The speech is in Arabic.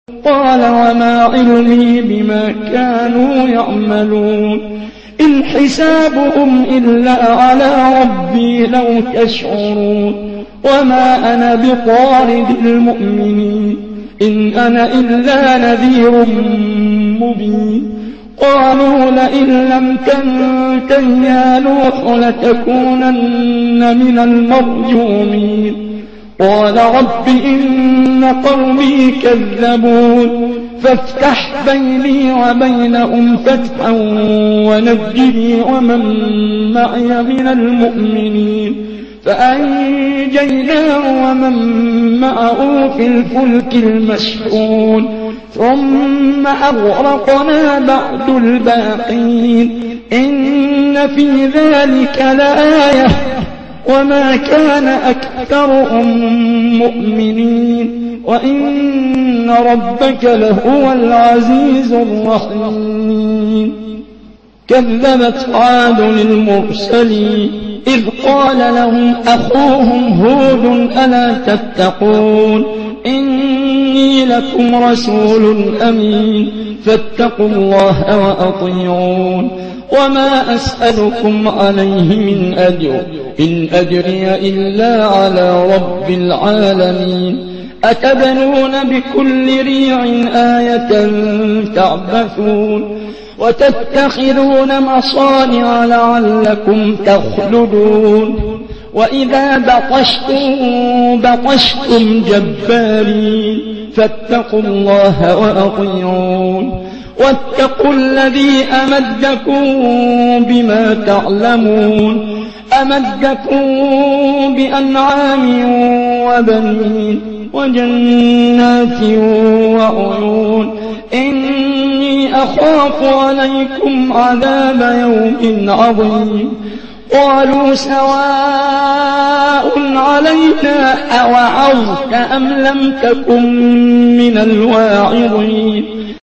قال وما علمي بما كانوا يعملون إن حسابهم إلا على ربي لو تشعرون وما أنا بطارد المؤمنين إن أنا إلا نذير مبين قالوا لئن لم تنته يا نوح لتكونن من المرجومين قال رب إن قومي كذبون فافتح بيني وبينهم فتحا ونجني ومن معي من المؤمنين فأنجيناه ومن معه في الفلك المشحون ثم أغرقنا بعد الباقين إن في ذلك لآية وما كان أكثرهم مؤمنين وإن ربك لهو العزيز الرحيم كذبت عاد المرسلين إذ قال لهم أخوهم هود ألا تتقون إني لكم رسول أمين فاتقوا الله وأطيعون وما أسألكم عليه من أجر إن أجري إلا على رب العالمين أتبنون بكل ريع آية تعبثون وتتخذون مصانع لعلكم تخلدون وإذا بطشتم جبارين فاتقوا الله وأطيعون واتقوا الذي أمدكم بما تعلمون أمدكم بأنعام وبنين وجنات وعيون إني أخاف عليكم عذاب يوم عظيم قالوا سواء علينا أوعظت أم لم تكن من الواعظين